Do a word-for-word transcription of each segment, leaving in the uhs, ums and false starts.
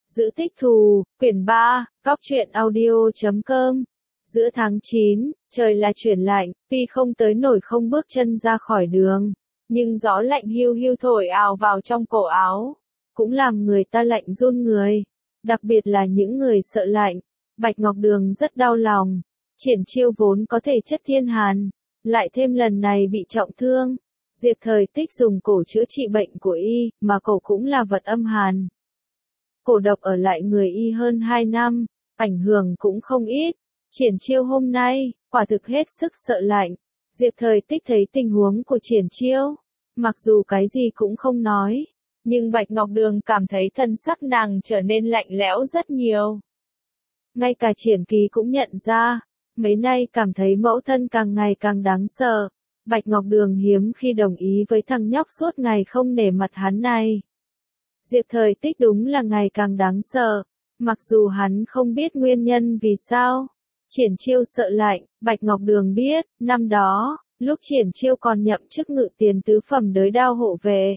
Giữ tích thù, quyển ba, góc truyện audio chấm com. Giữa tháng chín, trời là chuyển lạnh, tuy không tới nổi không bước chân ra khỏi đường, nhưng gió lạnh hiu hiu thổi ào vào trong cổ áo, cũng làm người ta lạnh run người, đặc biệt là những người sợ lạnh. Bạch Ngọc Đường rất đau lòng, Triển Chiêu vốn có thể chất thiên hàn, lại thêm lần này bị trọng thương. Diệp Thời Tích dùng cổ chữa trị bệnh của y, mà cổ cũng là vật âm hàn. Cổ độc ở lại người y hơn hai năm, ảnh hưởng cũng không ít. Triển Chiêu hôm nay, quả thực hết sức sợ lạnh. Diệp Thời Tích thấy tình huống của Triển Chiêu, mặc dù cái gì cũng không nói, nhưng Bạch Ngọc Đường cảm thấy thân sắc nàng trở nên lạnh lẽo rất nhiều. Ngay cả Triển Kỳ cũng nhận ra, mấy nay cảm thấy mẫu thân càng ngày càng đáng sợ. Bạch Ngọc Đường hiếm khi đồng ý với thằng nhóc suốt ngày không nể mặt hắn này. Diệp Thời Tích đúng là ngày càng đáng sợ, mặc dù hắn không biết nguyên nhân vì sao. Triển Chiêu sợ lạnh, Bạch Ngọc Đường biết, năm đó, lúc Triển Chiêu còn nhậm chức ngự tiền tứ phẩm đới đao hộ vệ.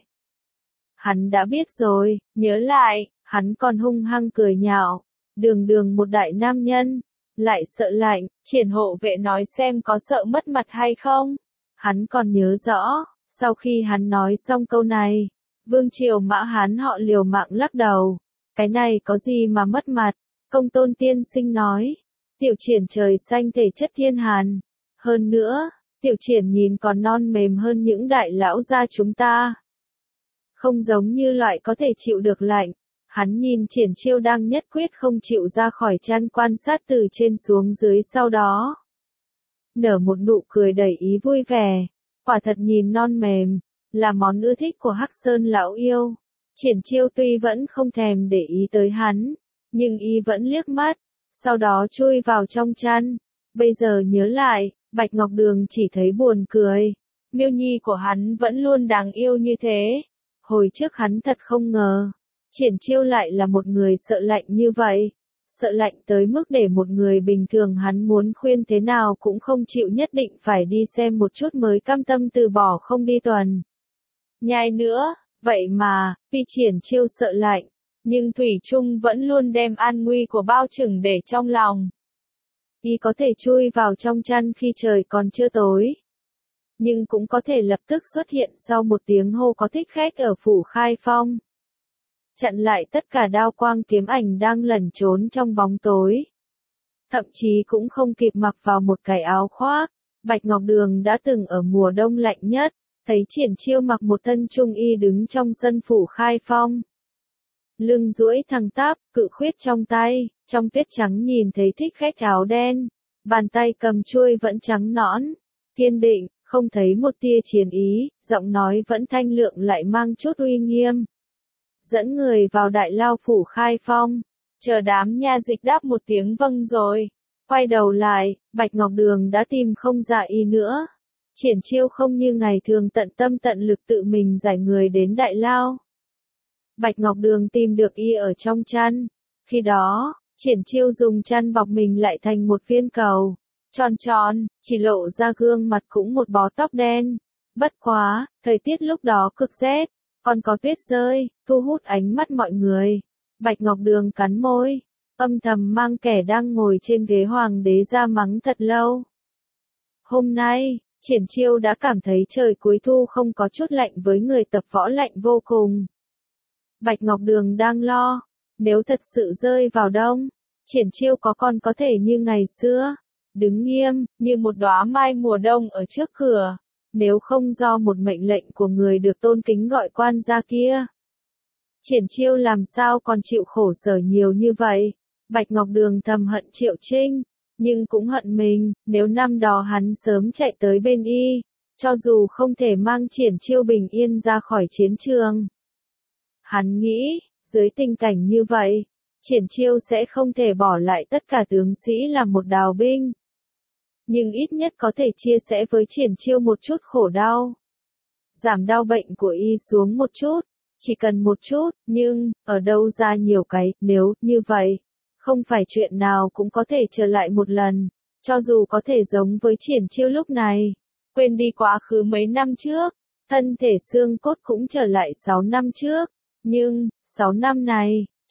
Hắn đã biết rồi, nhớ lại, hắn còn hung hăng cười nhạo, đường đường một đại nam nhân, lại sợ lạnh. Triển hộ vệ nói xem có sợ mất mặt hay không. Hắn còn nhớ rõ, sau khi hắn nói xong câu này, Vương Triều Mã Hán họ liều mạng lắc đầu. Cái này có gì mà mất mặt, Công Tôn tiên sinh nói. Tiểu Triển trời xanh thể chất thiên hàn. Hơn nữa, Tiểu Triển nhìn còn non mềm hơn những đại lão gia chúng ta. Không giống như loại có thể chịu được lạnh. Hắn nhìn Triển Chiêu đang nhất quyết không chịu ra khỏi chăn quan sát từ trên xuống dưới, sau đó nở một nụ cười đầy ý vui vẻ. Quả thật nhìn non mềm, là món ưa thích của Hắc Sơn lão yêu. Triển Chiêu tuy vẫn không thèm để ý tới hắn, nhưng y vẫn liếc mắt, sau đó chui vào trong chăn. Bây giờ nhớ lại, Bạch Ngọc Đường chỉ thấy buồn cười. Miêu nhi của hắn vẫn luôn đáng yêu như thế. Hồi trước hắn thật không ngờ, Triển Chiêu lại là một người sợ lạnh như vậy. Sợ lạnh tới mức để một người bình thường hắn muốn khuyên thế nào cũng không chịu, nhất định phải đi xem một chút mới cam tâm từ bỏ không đi tuần nhai nữa. Vậy mà, tuy Triển Chiêu sợ lạnh, nhưng thủy chung vẫn luôn đem an nguy của Bao Trừng để trong lòng. Y có thể chui vào trong chăn khi trời còn chưa tối, nhưng cũng có thể lập tức xuất hiện sau một tiếng hô có thích khách ở phủ Khai Phong, chặn lại tất cả đao quang kiếm ảnh đang lẩn trốn trong bóng tối. Thậm chí cũng không kịp mặc vào một cái áo khoác, Bạch Ngọc Đường đã từng ở mùa đông lạnh nhất, thấy Triển Chiêu mặc một thân trung y đứng trong sân phủ Khai Phong. Lưng duỗi thẳng tắp, cự khuyết trong tay, trong tuyết trắng nhìn thấy thích khách áo đen, bàn tay cầm chuôi vẫn trắng nõn, kiên định, không thấy một tia chiến ý, giọng nói vẫn thanh lượng lại mang chút uy nghiêm. Dẫn người vào đại lao phủ Khai Phong, chờ đám nha dịch đáp một tiếng vâng rồi. Quay đầu lại, Bạch Ngọc Đường đã tìm không ra y nữa. Triển Chiêu không như ngày thường tận tâm tận lực tự mình giải người đến đại lao. Bạch Ngọc Đường tìm được y ở trong chăn. Khi đó, Triển Chiêu dùng chăn bọc mình lại thành một viên cầu, tròn tròn, chỉ lộ ra gương mặt cũng một bó tóc đen. Bất quá, thời tiết lúc đó cực rét, còn có tuyết rơi, thu hút ánh mắt mọi người. Bạch Ngọc Đường cắn môi, âm thầm mang kẻ đang ngồi trên ghế hoàng đế ra mắng thật lâu. Hôm nay, Triển Chiêu đã cảm thấy trời cuối thu không có chút lạnh với người tập võ lạnh vô cùng. Bạch Ngọc Đường đang lo, nếu thật sự rơi vào đông, Triển Chiêu có còn có thể như ngày xưa, đứng nghiêm, như một đóa mai mùa đông ở trước cửa, nếu không do một mệnh lệnh của người được tôn kính gọi quan ra kia. Triển Chiêu làm sao còn chịu khổ sở nhiều như vậy. Bạch Ngọc Đường thầm hận Triệu Trinh, nhưng cũng hận mình, nếu năm đó hắn sớm chạy tới bên y, cho dù không thể mang Triển Chiêu bình yên ra khỏi chiến trường. Hắn nghĩ, dưới tình cảnh như vậy, Triển Chiêu sẽ không thể bỏ lại tất cả tướng sĩ làm một đào binh. Nhưng ít nhất có thể chia sẻ với Triển Chiêu một chút khổ đau. Giảm đau bệnh của y xuống một chút, chỉ cần một chút, nhưng, ở đâu ra nhiều cái, nếu, như vậy. Không phải chuyện nào cũng có thể trở lại một lần, cho dù có thể giống với Triển Chiêu lúc này. Quên đi quá khứ mấy năm trước, thân thể xương cốt cũng trở lại sáu năm trước. Nhưng, sáu năm này,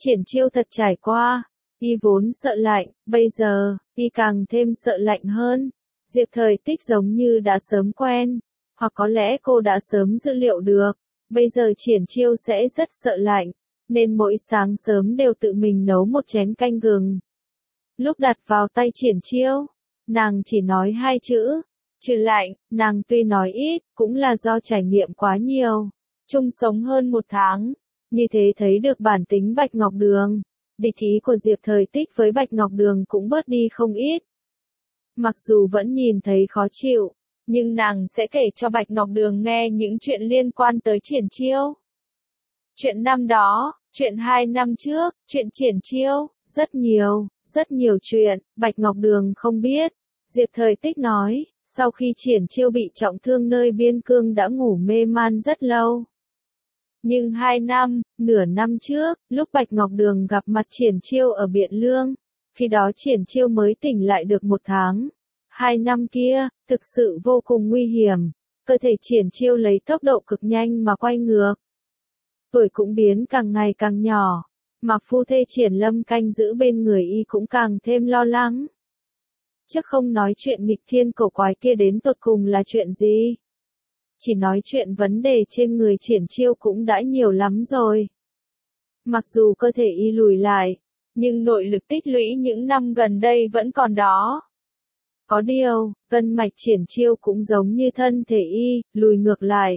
Triển Chiêu thật trải qua, y vốn sợ lạnh, bây giờ, y càng thêm sợ lạnh hơn. Diệp Thời Tích giống như đã sớm quen, hoặc có lẽ cô đã sớm dự liệu được, bây giờ Triển Chiêu sẽ rất sợ lạnh, nên mỗi sáng sớm đều tự mình nấu một chén canh gừng. Lúc đặt vào tay Triển Chiêu, nàng chỉ nói hai chữ, trừ lạnh, nàng tuy nói ít, cũng là do trải nghiệm quá nhiều, chung sống hơn một tháng, như thế thấy được bản tính Bạch Ngọc Đường, địch ý của Diệp Thời Tích với Bạch Ngọc Đường cũng bớt đi không ít. Mặc dù vẫn nhìn thấy khó chịu, nhưng nàng sẽ kể cho Bạch Ngọc Đường nghe những chuyện liên quan tới Triển Chiêu. Chuyện năm đó, chuyện hai năm trước, chuyện Triển Chiêu, rất nhiều, rất nhiều chuyện, Bạch Ngọc Đường không biết. Diệp Thời Tích nói, sau khi Triển Chiêu bị trọng thương nơi biên cương đã ngủ mê man rất lâu. Nhưng hai năm, nửa năm trước, lúc Bạch Ngọc Đường gặp mặt Triển Chiêu ở Biện Lương, khi đó Triển Chiêu mới tỉnh lại được một tháng. Hai năm kia, thực sự vô cùng nguy hiểm, cơ thể Triển Chiêu lấy tốc độ cực nhanh mà quay ngược. Tuổi cũng biến càng ngày càng nhỏ, mà phu thê Triển Lâm canh giữ bên người y cũng càng thêm lo lắng. Chứ không nói chuyện nghịch thiên cổ quái kia đến tột cùng là chuyện gì. Chỉ nói chuyện vấn đề trên người Triển Chiêu cũng đã nhiều lắm rồi. Mặc dù cơ thể y lùi lại, nhưng nội lực tích lũy những năm gần đây vẫn còn đó. Có điều, gân mạch Triển Chiêu cũng giống như thân thể y, lùi ngược lại.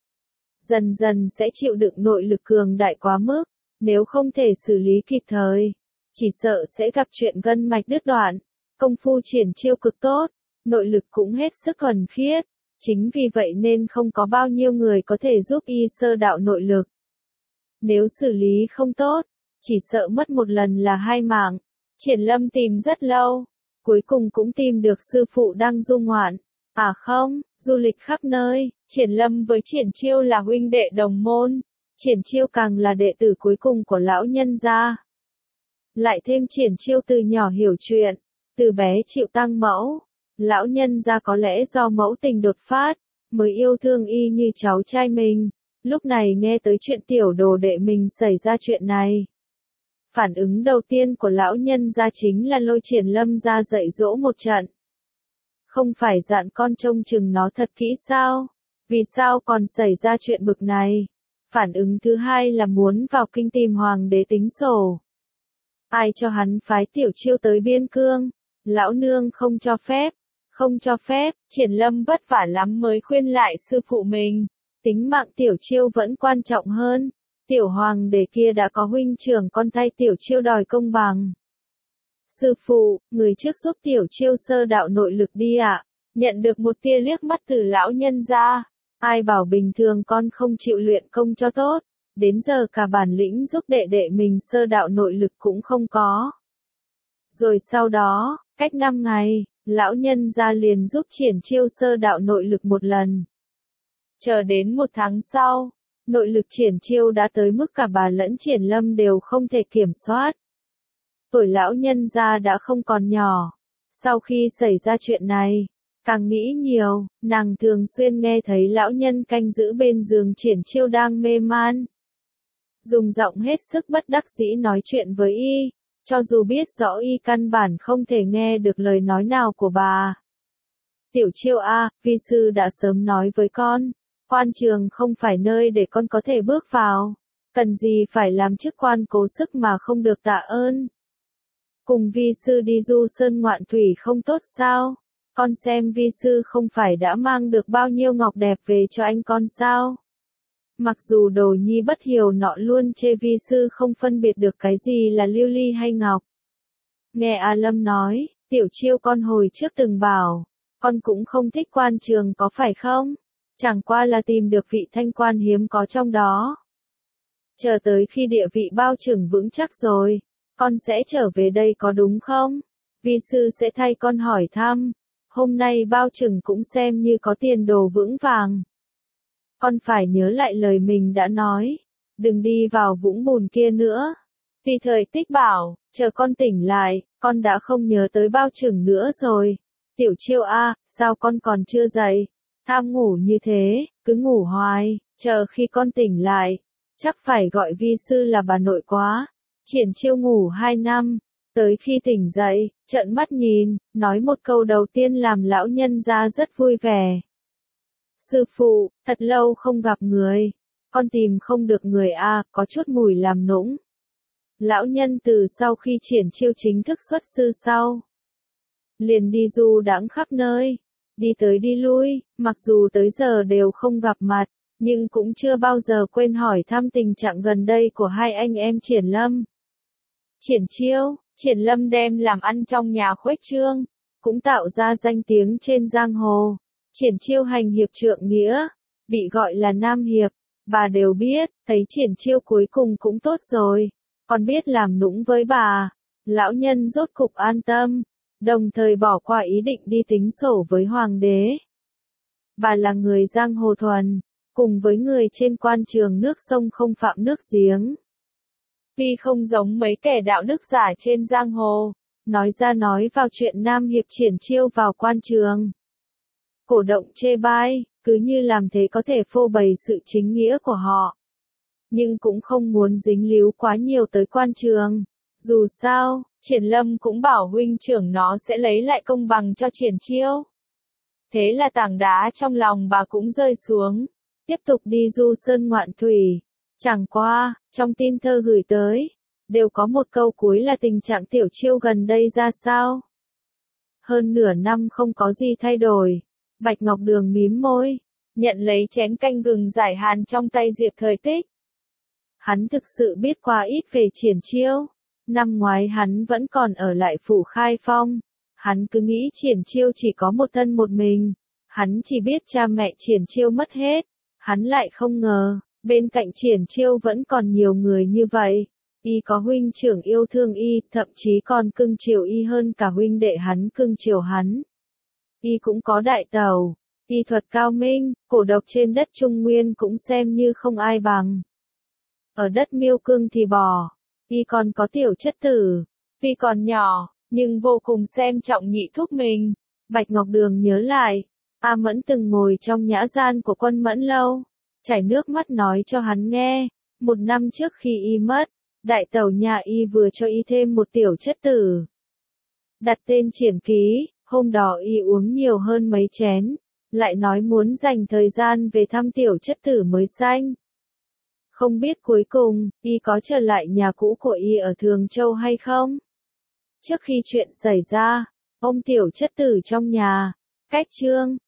Dần dần sẽ chịu đựng nội lực cường đại quá mức, nếu không thể xử lý kịp thời, chỉ sợ sẽ gặp chuyện gân mạch đứt đoạn. Công phu Triển Chiêu cực tốt, nội lực cũng hết sức thuần khiết, chính vì vậy nên không có bao nhiêu người có thể giúp y sơ đạo nội lực. Nếu xử lý không tốt, chỉ sợ mất một lần là hai mạng. Triển Lâm tìm rất lâu, cuối cùng cũng tìm được sư phụ đang du ngoạn. À không, du lịch khắp nơi, Triển Lâm với Triển Chiêu là huynh đệ đồng môn, Triển Chiêu càng là đệ tử cuối cùng của lão nhân gia. Lại thêm Triển Chiêu từ nhỏ hiểu chuyện, từ bé chịu tăng mẫu, lão nhân gia có lẽ do mẫu tình đột phát, mới yêu thương y như cháu trai mình, lúc này nghe tới chuyện tiểu đồ đệ mình xảy ra chuyện này. Phản ứng đầu tiên của lão nhân gia chính là lôi Triển Lâm ra dạy dỗ một trận. Không phải dặn con trông chừng nó thật kỹ sao? Vì sao còn xảy ra chuyện bực này? Phản ứng thứ hai là muốn vào kinh tìm hoàng đế tính sổ. Ai cho hắn phái Tiểu Chiêu tới biên cương? Lão nương không cho phép. Không cho phép, Triển Lâm vất vả lắm mới khuyên lại sư phụ mình. Tính mạng Tiểu Chiêu vẫn quan trọng hơn. Tiểu hoàng đế kia đã có huynh trưởng con thay Tiểu Chiêu đòi công bằng. Sư phụ, người trước giúp Tiểu Chiêu sơ đạo nội lực đi ạ. Nhận được một tia liếc mắt từ lão nhân gia. Ai bảo bình thường con không chịu luyện công cho tốt. Đến giờ cả bản lĩnh giúp đệ đệ mình sơ đạo nội lực cũng không có. Rồi sau đó, cách năm ngày, lão nhân gia liền giúp Triển Chiêu sơ đạo nội lực một lần. Chờ đến một tháng sau, nội lực Triển Chiêu đã tới mức cả bà lẫn Triển Lâm đều không thể kiểm soát. Tuổi lão nhân gia đã không còn nhỏ. Sau khi xảy ra chuyện này, càng nghĩ nhiều, nàng thường xuyên nghe thấy lão nhân canh giữ bên giường Triển Chiêu đang mê man. Dùng giọng hết sức bất đắc dĩ nói chuyện với y, cho dù biết rõ y căn bản không thể nghe được lời nói nào của bà. Tiểu Chiêu a, vi sư đã sớm nói với con, quan trường không phải nơi để con có thể bước vào, cần gì phải làm chức quan cố sức mà không được tạ ơn. Cùng vi sư đi du sơn ngoạn thủy không tốt sao? Con xem vi sư không phải đã mang được bao nhiêu ngọc đẹp về cho anh con sao? Mặc dù đồ nhi bất hiếu nọ luôn chê vi sư không phân biệt được cái gì là lưu ly hay ngọc. Nghe A Lâm nói, Tiểu Chiêu con hồi trước từng bảo, con cũng không thích quan trường có phải không? Chẳng qua là tìm được vị thanh quan hiếm có trong đó. Chờ tới khi địa vị bao trưởng vững chắc rồi, con sẽ trở về đây có đúng không? Vi sư sẽ thay con hỏi thăm, hôm nay bao trưởng cũng xem như có tiền đồ vững vàng. Con phải nhớ lại lời mình đã nói, đừng đi vào vũng bùn kia nữa. Vì Thời Tích bảo, chờ con tỉnh lại, con đã không nhớ tới bao trưởng nữa rồi. Tiểu Chiêu a, sao con còn chưa dậy? Tham ngủ như thế, cứ ngủ hoài, chờ khi con tỉnh lại, chắc phải gọi vi sư là bà nội quá. Triển Chiêu ngủ hai năm, tới khi tỉnh dậy, trợn mắt nhìn, nói một câu đầu tiên làm lão nhân gia rất vui vẻ. Sư phụ, thật lâu không gặp người, con tìm không được người a, có chút mùi làm nũng. Lão nhân từ sau khi Triển Chiêu chính thức xuất sư sau, liền đi du đãng khắp nơi, đi tới đi lui, mặc dù tới giờ đều không gặp mặt, nhưng cũng chưa bao giờ quên hỏi thăm tình trạng gần đây của hai anh em Triển Lâm. Triển Chiêu, Triển Lâm đem làm ăn trong nhà khuếch trương, cũng tạo ra danh tiếng trên giang hồ. Triển Chiêu hành hiệp trượng nghĩa, bị gọi là Nam Hiệp, bà đều biết, thấy Triển Chiêu cuối cùng cũng tốt rồi, còn biết làm nũng với bà. Lão nhân rốt cục an tâm, đồng thời bỏ qua ý định đi tính sổ với hoàng đế. Bà là người giang hồ thuần, cùng với người trên quan trường nước sông không phạm nước giếng. Vì không giống mấy kẻ đạo đức giả trên giang hồ, nói ra nói vào chuyện Nam Hiệp Triển Chiêu vào quan trường. Cổ động chê bai, cứ như làm thế có thể phô bày sự chính nghĩa của họ. Nhưng cũng không muốn dính líu quá nhiều tới quan trường. Dù sao, Triển Lâm cũng bảo huynh trưởng nó sẽ lấy lại công bằng cho Triển Chiêu. Thế là tảng đá trong lòng bà cũng rơi xuống, tiếp tục đi du sơn ngoạn thủy. Chẳng qua, trong tin thơ gửi tới, đều có một câu cuối là tình trạng Tiểu Chiêu gần đây ra sao. Hơn nửa năm không có gì thay đổi. Bạch Ngọc Đường mím môi, nhận lấy chén canh gừng giải hàn trong tay Diệp Thời Tích. Hắn thực sự biết quá ít về Triển Chiêu. Năm ngoái hắn vẫn còn ở lại phủ Khai Phong. Hắn cứ nghĩ Triển Chiêu chỉ có một thân một mình. Hắn chỉ biết cha mẹ Triển Chiêu mất hết. Hắn lại không ngờ, bên cạnh Triển Chiêu vẫn còn nhiều người như vậy. Y có huynh trưởng yêu thương y, thậm chí còn cưng chiều y hơn cả huynh đệ hắn cưng chiều hắn. Y cũng có đại tẩu, y thuật cao minh, cổ độc trên đất Trung Nguyên cũng xem như không ai bằng. Ở đất Miêu Cương thì bỏ, y còn có tiểu chất tử, tuy còn nhỏ, nhưng vô cùng xem trọng nhị thúc mình. Bạch Ngọc Đường nhớ lại, A Mẫn từng ngồi trong nhã gian của Quân Mẫn Lâu, chảy nước mắt nói cho hắn nghe, một năm trước khi y mất, đại tẩu nhà y vừa cho y thêm một tiểu chất tử. Đặt tên Triển Ký. Hôm đó y uống nhiều hơn mấy chén, lại nói muốn dành thời gian về thăm tiểu chất tử mới sanh. Không biết cuối cùng, y có trở lại nhà cũ của y ở Thường Châu hay không? Trước khi chuyện xảy ra, ôm tiểu chất tử trong nhà, cách trương,